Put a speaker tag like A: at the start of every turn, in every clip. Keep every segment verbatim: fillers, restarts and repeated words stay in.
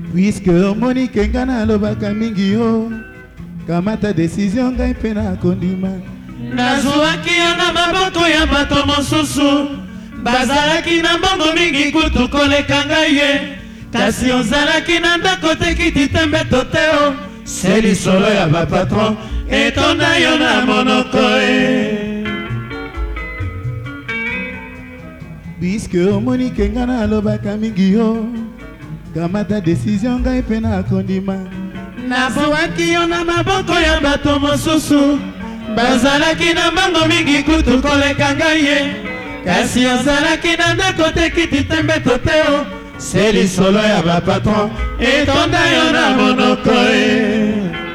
A: Puisque Monique ngana lobaka mingi yo kamata décision ngai pe na kondima
B: nazwaki yo na maboko ya bato mosusu bazalaki na mbongo mingi kutu koleka ngai ye kasi ozalaki na ndako te kiti te mbeto te o se lisolo ya bapatron etonda yo na monoko e
A: Puisque Monique ngana lobaka mingi yo kamata décision ngai pe na kondima
B: nazwaki yo na maboko ya bato mosusu bazalaki na mbongo mingi kutu koleka ngai ye kasi ozalaki na ndako te kiti te mbeto te o se lisolo ya bapatron etonda yo na monoko e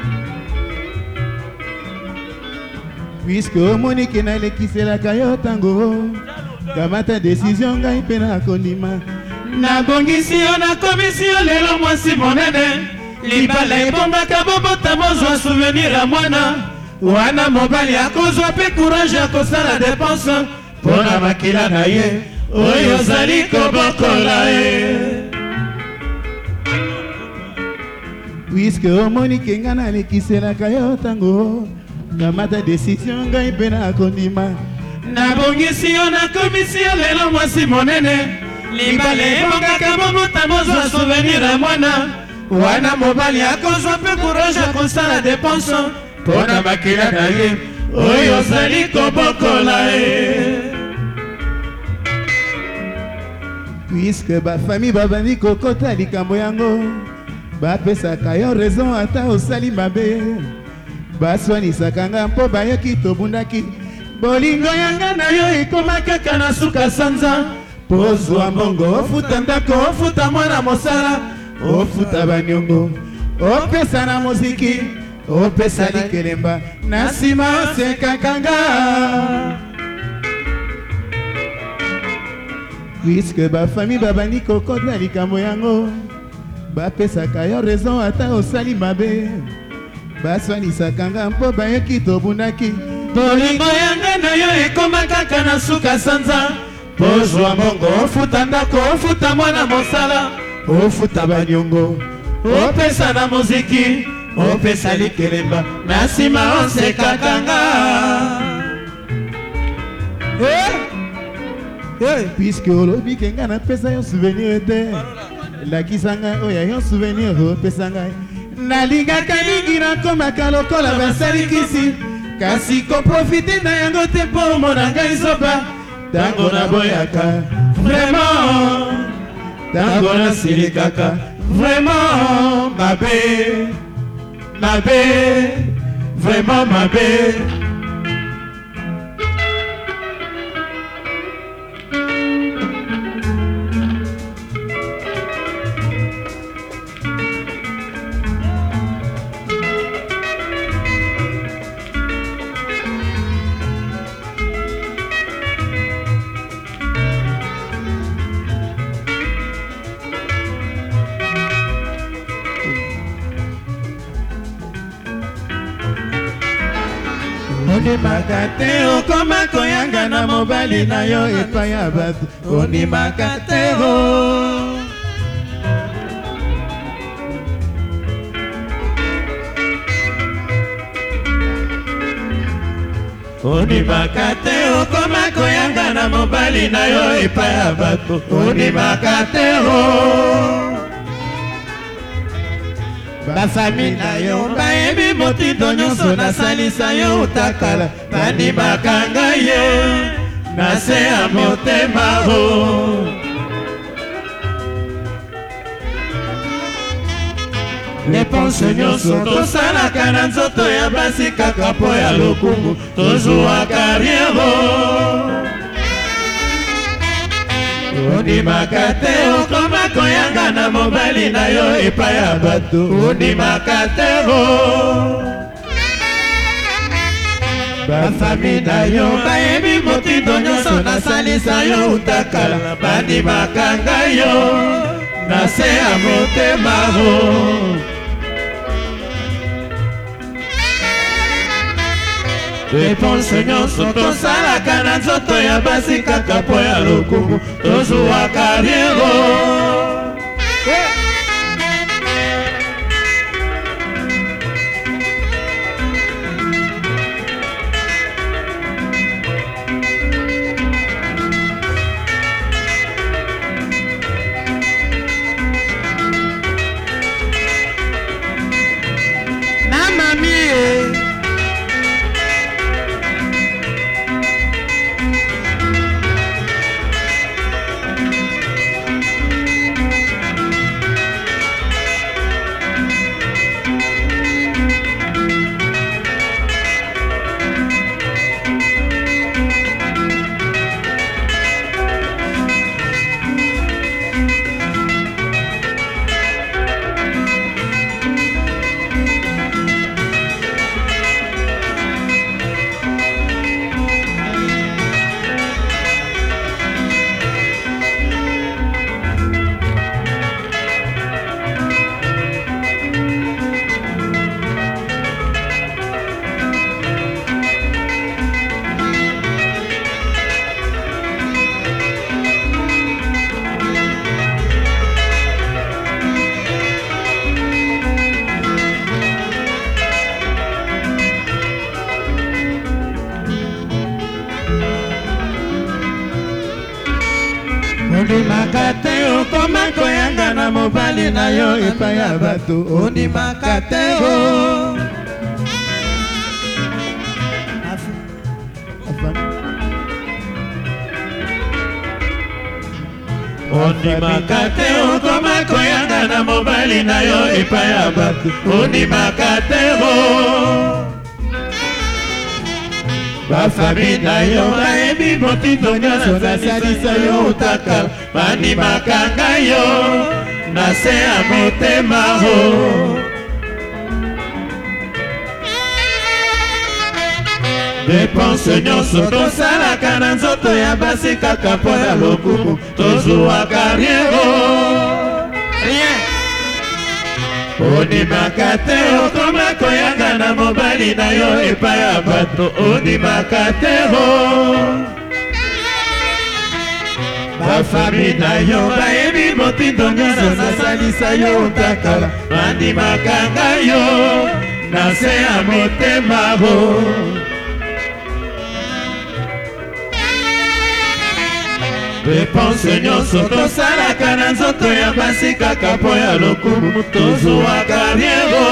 A: Puisque Monique nalekiselaka yo tango kamata décision ngai pe na kondima
B: nabongisi yo nakomisi yo lelo mwasi monene libala ebombaka bobota bozwa souvenir ya mwana wana mobali akozwa mpe courage ya kosala dépense mpo na makila na ye oyo ozali kobokola ye
A: Puisque Monique nga nalekiselaka yo tango kamata décision ngai mpe na kondima
B: nabongisi yo nakomisi yo lelo mwasi monene libala ebongaka bobota bozwa souvenir ya mwana wana mobali akozwa mpe courage ya kosala dépense mpo na makila na ye oyo ozali kobokola ye
A: Puisque bafamille babandi kokota likambo yango bapesaka yo raison ata osali mabe baswanisaka nga mpo bayoki tobundaki bolingo yanga na yo ekoma kaka na suka sanza pozwa mbongo ofuta ndako ofuta mwana mosala ofuta baniongo opesa na muziki opesa likelemba na nsima osekaka nga Puisque bafamille babandi kokota likambo yango bapesaka yo raison ata osali mabe baswanisaka nga mpo bayoki tobundaki
B: bolingo yanga na yo ekoma kaka na suka sanza pozwa mbongo ofuta ndako ofuta mwana mosala
A: ofuta baniongo
B: opesa na muziki opesa likelemba na nsima osekaka nga
A: Puisque olobi ke nga napesa yo souvenir te lakisa ngai oyo yo souvenir opesa ngai nalingaka mingi nakomaka lokola basalikisi kasi koprofite na yango te mpo omona ngai zoba tango naboyaka
B: vraiment tango nasilikaka vraiment mabe mabe vraiment mabe
A: ondimaka te okoma koyanga na mobali na yo epai ya bato ondimaka te o
B: ondimaka te okoma koyanga na mobali na yo epai ya bato ondimaka te o bafami na yo bayebi motindo nyonso nasalisa yo utakala bandimaka ngai ye na se ya motema o depense nyonso tosalaka na nzoto ya basi kaka mpo ya lokumu tozwa kariero ondimaka te okoma koyanga na mobali na yo epai ya bato ondimaka te o bafami na yo bayebi motindo nyonso nasalisa yo utakala bandimaka ngai yo na se ya motema o depense nyonso tosalaka na nzoto ya basi kaka mpo ya lokumu tozwa kariero koyanga na mobali na yo epai ya bato ondimaka te o. Ondimaka te okoma koyanga na mobali na yo epai ya bato ondimaka te o. Bafami na yo bayebi motindo nyonso nasalisa yo utakala bandimaka ngai yo na se ya motema o. Depense nyonso tosalaka na nzoto ya basi kaka mpo na lokumu tozwwaka rien o. Ondimaka te okoma koyanga na mobali na yo epai ya bato ondimaka te o. Bafami na yo bayebi motindo nyonso nasalisa yo utakala bandimaka ngai yo na se ya motema o. Depense nyonso tosalaka na nzoto ya basi kaka mpo ya lokumu tozwwaka rien o.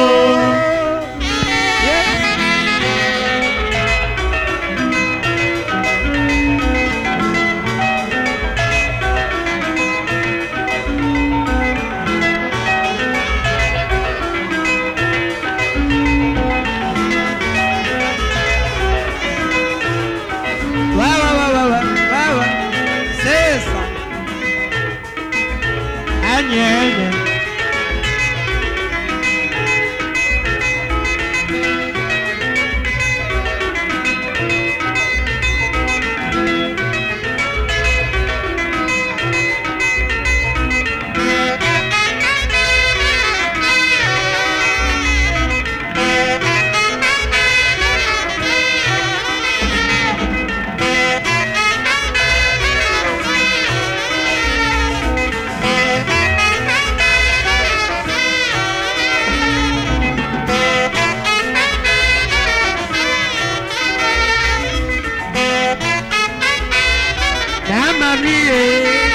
B: Mamma mia.